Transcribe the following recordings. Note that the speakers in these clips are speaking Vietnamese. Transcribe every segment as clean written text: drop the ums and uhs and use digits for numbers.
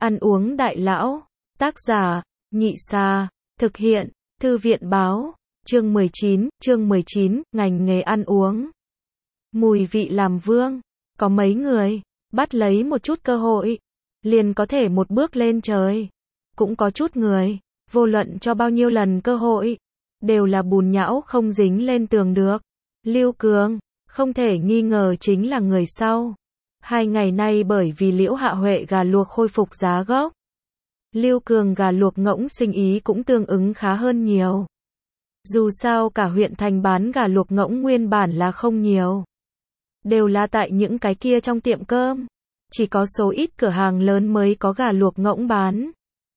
Ăn uống đại lão. Tác giả, Nhị Sa. Thực hiện, Thư viện Báo. Chương 19, ngành nghề ăn uống. Mùi vị làm vương. Có mấy người, bắt lấy một chút cơ hội, liền có thể một bước lên trời. Cũng có chút người, vô luận cho bao nhiêu lần cơ hội, đều là bùn nhão không dính lên tường được. Lưu Cường, không thể nghi ngờ chính là người sau. 2 ngày nay bởi vì Liễu Hạ Huệ gà luộc khôi phục giá gốc, Lưu Cường gà luộc ngỗng sinh ý cũng tương ứng khá hơn nhiều. Dù sao cả huyện thành bán gà luộc ngỗng nguyên bản là không nhiều, đều là tại những cái kia trong tiệm cơm, chỉ có số ít cửa hàng lớn mới có gà luộc ngỗng bán.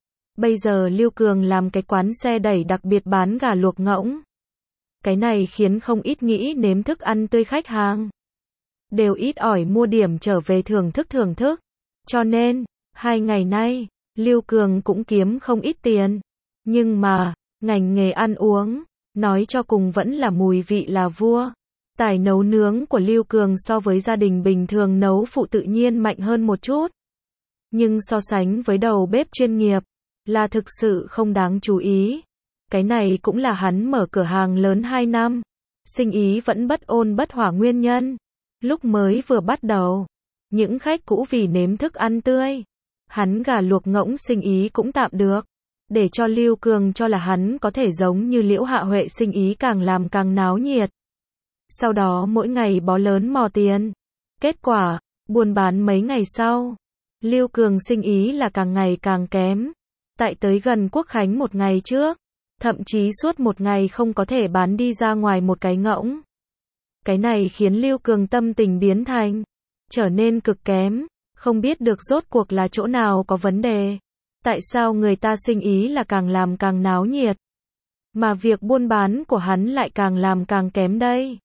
Bây giờ Lưu Cường làm cái quán xe đẩy đặc biệt bán gà luộc ngỗng. Cái này khiến không ít nghĩ nếm thức ăn tươi khách hàng đều ít ỏi mua điểm trở về thưởng thức. Cho nên, 2 ngày nay, Lưu Cường cũng kiếm không ít tiền. Nhưng mà, ngành nghề ăn uống, nói cho cùng vẫn là mùi vị là vua. Tài nấu nướng của Lưu Cường so với gia đình bình thường nấu phụ tự nhiên mạnh hơn một chút. Nhưng so sánh với đầu bếp chuyên nghiệp, là thực sự không đáng chú ý. Cái này cũng là hắn mở cửa hàng lớn 2 năm, sinh ý vẫn bất ôn bất hỏa nguyên nhân. Lúc mới vừa bắt đầu, những khách cũ vì nếm thức ăn tươi, hắn gà luộc ngỗng sinh ý cũng tạm được. Để cho Lưu Cường cho là hắn có thể giống như Liễu Hạ Huệ sinh ý càng làm càng náo nhiệt. Sau đó mỗi ngày bó lớn mò tiền. Kết quả, buôn bán mấy ngày sau, Lưu Cường sinh ý là càng ngày càng kém. Tại tới gần Quốc Khánh một ngày trước, thậm chí suốt một ngày không có thể bán đi ra ngoài một cái ngỗng. Cái này khiến Lưu Cường tâm tình biến thành trở nên cực kém, không biết được rốt cuộc là chỗ nào có vấn đề. Tại sao người ta sinh ý là càng làm càng náo nhiệt, mà việc buôn bán của hắn lại càng làm càng kém đây?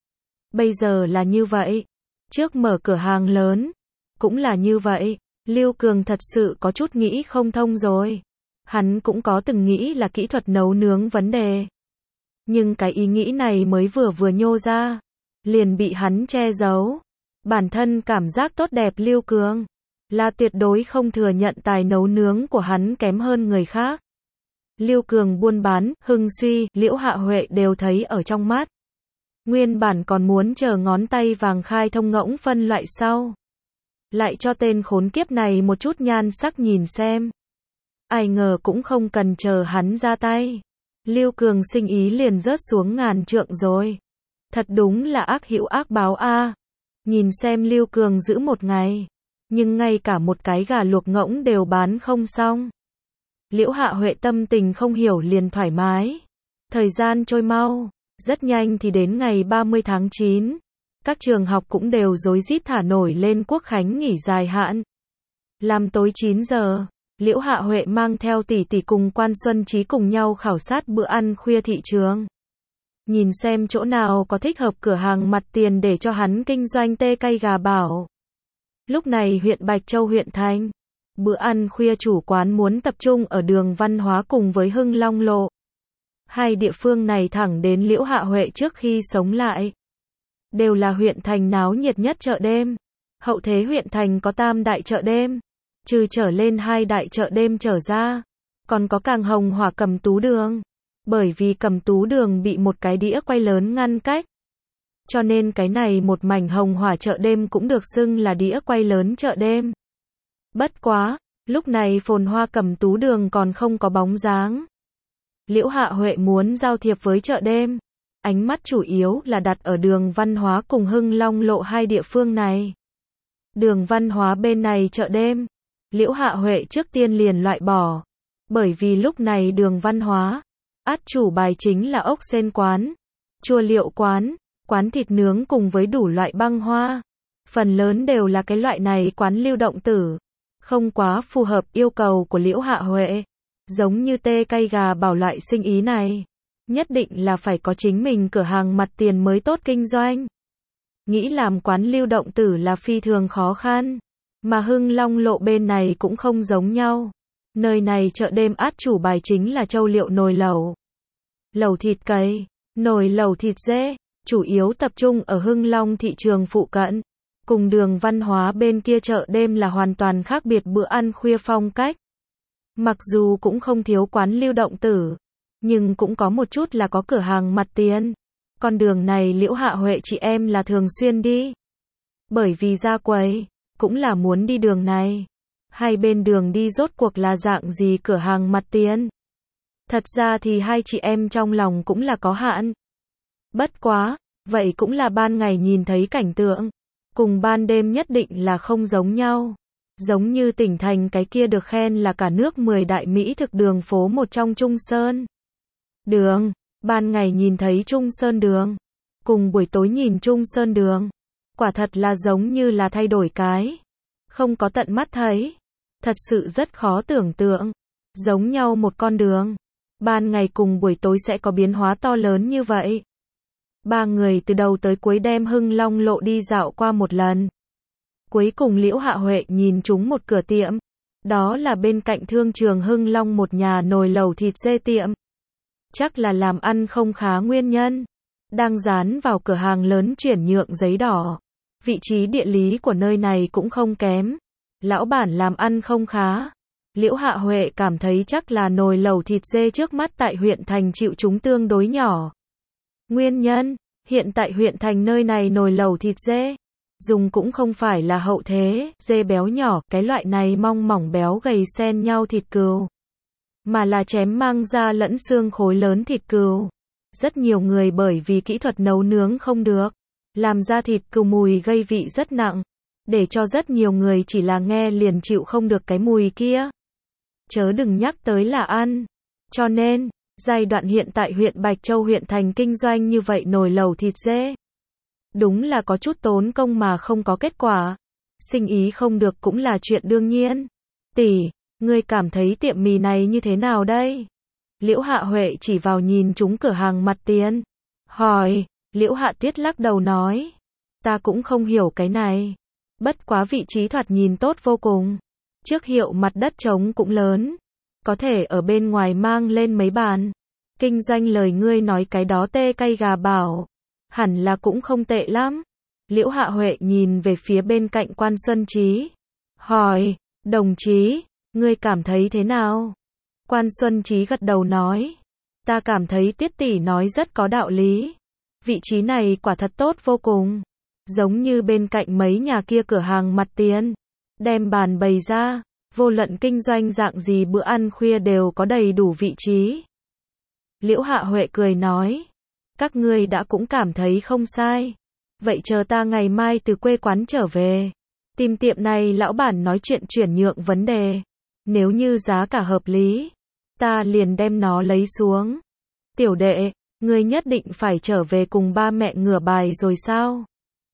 Bây giờ là như vậy, trước mở cửa hàng lớn, cũng là như vậy. Lưu Cường thật sự có chút nghĩ không thông rồi. Hắn cũng có từng nghĩ là kỹ thuật nấu nướng vấn đề. Nhưng cái ý nghĩ này mới vừa nhô ra, liền bị hắn che giấu. Bản thân cảm giác tốt đẹp Lưu Cường là tuyệt đối không thừa nhận tài nấu nướng của hắn kém hơn người khác. Lưu Cường buôn bán, hưng suy, Liễu Hạ Huệ đều thấy ở trong mắt. Nguyên bản còn muốn chờ ngón tay vàng khai thông ngỗng phân loại sau, lại cho tên khốn kiếp này một chút nhan sắc nhìn xem. Ai ngờ cũng không cần chờ hắn ra tay, Lưu Cường sinh ý liền rớt xuống ngàn trượng rồi. Thật đúng là ác hữu ác báo a. Nhìn xem Lưu Cường giữ một ngày, nhưng ngay cả một cái gà luộc ngỗng đều bán không xong. Liễu Hạ Huệ tâm tình không hiểu liền thoải mái. Thời gian trôi mau, rất nhanh thì đến ngày 30 tháng 9. Các trường học cũng đều rối rít thả nổi lên Quốc Khánh nghỉ dài hạn. Làm tối 9 giờ, Liễu Hạ Huệ mang theo tỷ tỷ cùng Quan Xuân Trí cùng nhau khảo sát bữa ăn khuya thị trường. Nhìn xem chỗ nào có thích hợp cửa hàng mặt tiền để cho hắn kinh doanh tê cay gà bảo. Lúc này huyện Bạch Châu huyện thành, bữa ăn khuya chủ quán muốn tập trung ở đường Văn Hóa cùng với Hưng Long Lộ. Hai địa phương này thẳng đến Liễu Hạ Huệ trước khi sống lại, đều là huyện thành náo nhiệt nhất chợ đêm. Hậu thế huyện thành có 3 đại chợ đêm, trừ trở lên 2 đại chợ đêm trở ra, còn có Càng Hồng Hỏa Cẩm Tú Đường. Bởi vì Cẩm Tú Đường bị một cái đĩa quay lớn ngăn cách, cho nên cái này một mảnh Hồng Hỏa chợ đêm cũng được xưng là đĩa quay lớn chợ đêm. Bất quá, lúc này phồn hoa Cẩm Tú Đường còn không có bóng dáng. Liễu Hạ Huệ muốn giao thiệp với chợ đêm, ánh mắt chủ yếu là đặt ở đường Văn Hóa cùng Hưng Long Lộ 2 địa phương này. Đường Văn Hóa bên này chợ đêm, Liễu Hạ Huệ trước tiên liền loại bỏ, bởi vì lúc này đường Văn Hóa, át chủ bài chính là ốc sên quán, chua liệu quán, quán thịt nướng cùng với đủ loại băng hoa. Phần lớn đều là cái loại này quán lưu động tử, không quá phù hợp yêu cầu của Liễu Hạ Huệ. Giống như tê cay gà bảo loại sinh ý này, nhất định là phải có chính mình cửa hàng mặt tiền mới tốt kinh doanh. Nghĩ làm quán lưu động tử là phi thường khó khăn, mà Hưng Long Lộ bên này cũng không giống nhau. Nơi này chợ đêm át chủ bài chính là châu liệu nồi lẩu, lẩu thịt cầy, nồi lẩu thịt dê, chủ yếu tập trung ở Hưng Long thị trường phụ cận. cùng Đường Văn Hóa bên kia chợ đêm là hoàn toàn khác biệt bữa ăn khuya phong cách. Mặc dù cũng không thiếu quán lưu động tử, nhưng cũng có một chút là có cửa hàng mặt tiền. Con đường này Liễu Hạ Huệ chị em là thường xuyên đi. Bởi vì ra quầy, cũng là muốn đi đường này. Hai bên đường đi rốt cuộc là dạng gì cửa hàng mặt tiền. Thật ra thì hai chị em trong lòng cũng là có hạn. Bất quá, vậy cũng là ban ngày nhìn thấy cảnh tượng. Cùng ban đêm nhất định là không giống nhau. Giống như tỉnh thành cái kia được khen là cả nước 10 đại mỹ thực đường phố một trong Trung Sơn Đường. Ban ngày nhìn thấy Trung Sơn Đường, cùng buổi tối nhìn Trung Sơn Đường. Quả thật là giống như là thay đổi cái. Không có tận mắt thấy. Thật sự rất khó tưởng tượng. Giống nhau một con đường. Ban ngày cùng buổi tối sẽ có biến hóa to lớn như vậy. Ba người từ đầu tới cuối đem Hưng Long lộ đi dạo qua một lần. Cuối cùng Liễu Hạ Huệ nhìn trúng một cửa tiệm. Đó là bên cạnh thương trường Hưng Long một nhà nồi lẩu thịt dê tiệm. Chắc là làm ăn không khá nguyên nhân. Đang dán vào cửa hàng lớn chuyển nhượng giấy đỏ. Vị trí địa lý của nơi này cũng không kém. Lão bản làm ăn không khá. Liễu Hạ Huệ cảm thấy chắc là nồi lẩu thịt dê trước mắt tại huyện thành chịu chúng tương đối nhỏ. Nguyên nhân, hiện tại huyện thành nơi này nồi lẩu thịt dê dùng cũng không phải là hậu thế, dê béo nhỏ, cái loại này mong mỏng béo gầy xen nhau thịt cừu. Mà là chém mang ra lẫn xương khối lớn thịt cừu. Rất nhiều người bởi vì kỹ thuật nấu nướng không được, làm ra thịt cừu mùi gây vị rất nặng. Để cho rất nhiều người chỉ là nghe liền chịu không được cái mùi kia. Chớ đừng nhắc tới là ăn. Cho nên, giai đoạn hiện tại huyện Bạch Châu huyện thành kinh doanh như vậy nồi lẩu thịt dê. Đúng là có chút tốn công mà không có kết quả. Sinh ý không được cũng là chuyện đương nhiên. Tỷ, ngươi cảm thấy tiệm mì này như thế nào đây? Liễu Hạ Huệ chỉ vào nhìn trúng cửa hàng mặt tiền. Hỏi, Liễu Hạ Tuyết lắc đầu nói. Ta cũng không hiểu cái này. Bất quá vị trí thoạt nhìn tốt vô cùng. Trước hiệu mặt đất trống cũng lớn. Có thể ở bên ngoài mang lên mấy bàn. Kinh doanh lời ngươi nói cái đó tê cay gà bảo. Hẳn là cũng không tệ lắm. Liễu Hạ Huệ nhìn về phía bên cạnh Quan Xuân Trí. Hỏi, đồng chí, ngươi cảm thấy thế nào? Quan Xuân Trí gật đầu nói. Ta cảm thấy Tiết tỷ nói rất có đạo lý. Vị trí này quả thật tốt vô cùng. Giống như bên cạnh mấy nhà kia cửa hàng mặt tiền. Đem bàn bày ra, vô luận kinh doanh dạng gì bữa ăn khuya đều có đầy đủ vị trí. Liễu Hạ Huệ cười nói. Các ngươi đã cũng cảm thấy không sai. Vậy chờ ta ngày mai từ quê quán trở về. Tìm tiệm này lão bản nói chuyện chuyển nhượng vấn đề. Nếu như giá cả hợp lý, ta liền đem nó lấy xuống. Tiểu đệ, ngươi nhất định phải trở về cùng ba mẹ ngửa bài rồi sao?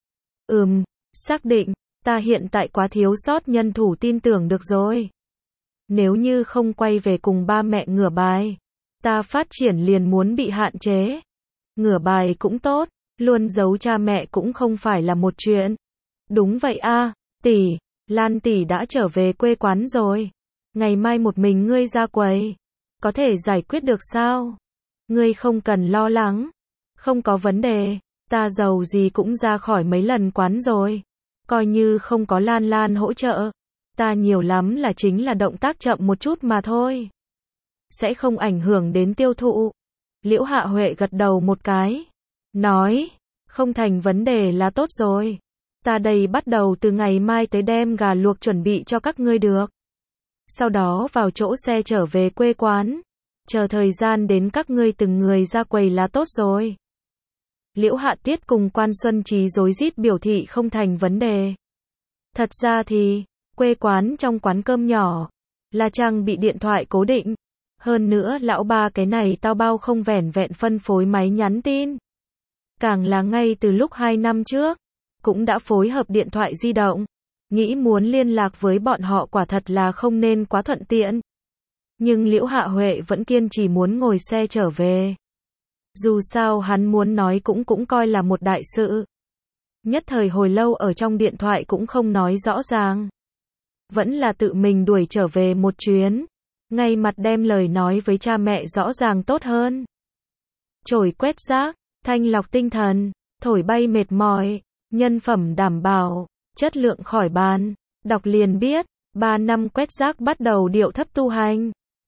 Xác định, ta hiện tại quá thiếu sót nhân thủ tin tưởng được rồi. Nếu như không quay về cùng ba mẹ ngửa bài, ta phát triển liền muốn bị hạn chế. Ngửa bài cũng tốt, luôn giấu cha mẹ cũng không phải là một chuyện. Đúng vậy a, tỷ, Lan tỷ đã trở về quê quán rồi. Ngày mai một mình ngươi ra quầy, có thể giải quyết được sao? Ngươi không cần lo lắng, không có vấn đề, ta giàu gì cũng ra khỏi mấy lần quán rồi. Coi như không có Lan Lan hỗ trợ, ta nhiều lắm là chính là động tác chậm một chút mà thôi. Sẽ không ảnh hưởng đến tiêu thụ. Liễu Hạ Huệ gật đầu một cái, nói, không thành vấn đề là tốt rồi. Ta đây bắt đầu từ ngày mai tới đem gà luộc chuẩn bị cho các ngươi được. Sau đó vào chỗ xe trở về quê quán. Chờ thời gian đến các ngươi từng người ra quầy là tốt rồi. Liễu Hạ Tiết cùng Quan Xuân Trí rối rít biểu thị không thành vấn đề. Thật ra thì, quê quán trong quán cơm nhỏ, là trang bị điện thoại cố định. Hơn nữa lão ba cái này tao bao không vẻn vẹn phân phối máy nhắn tin. Càng là ngay từ lúc 2 năm trước, cũng đã phối hợp điện thoại di động. Nghĩ muốn liên lạc với bọn họ quả thật là không nên quá thuận tiện. Nhưng Liễu Hạ Huệ vẫn kiên trì muốn ngồi xe trở về. Dù sao hắn muốn nói cũng coi là một đại sự. Nhất thời hồi lâu ở trong điện thoại cũng không nói rõ ràng. Vẫn là tự mình đuổi trở về một chuyến. Ngay mặt đem lời nói với cha mẹ rõ ràng tốt hơn. Chổi quét rác, thanh lọc tinh thần, thổi bay mệt mỏi, nhân phẩm đảm bảo. chất lượng khỏi bàn. Đọc liền biết, 3 năm quét rác bắt đầu điệu thấp tu hành.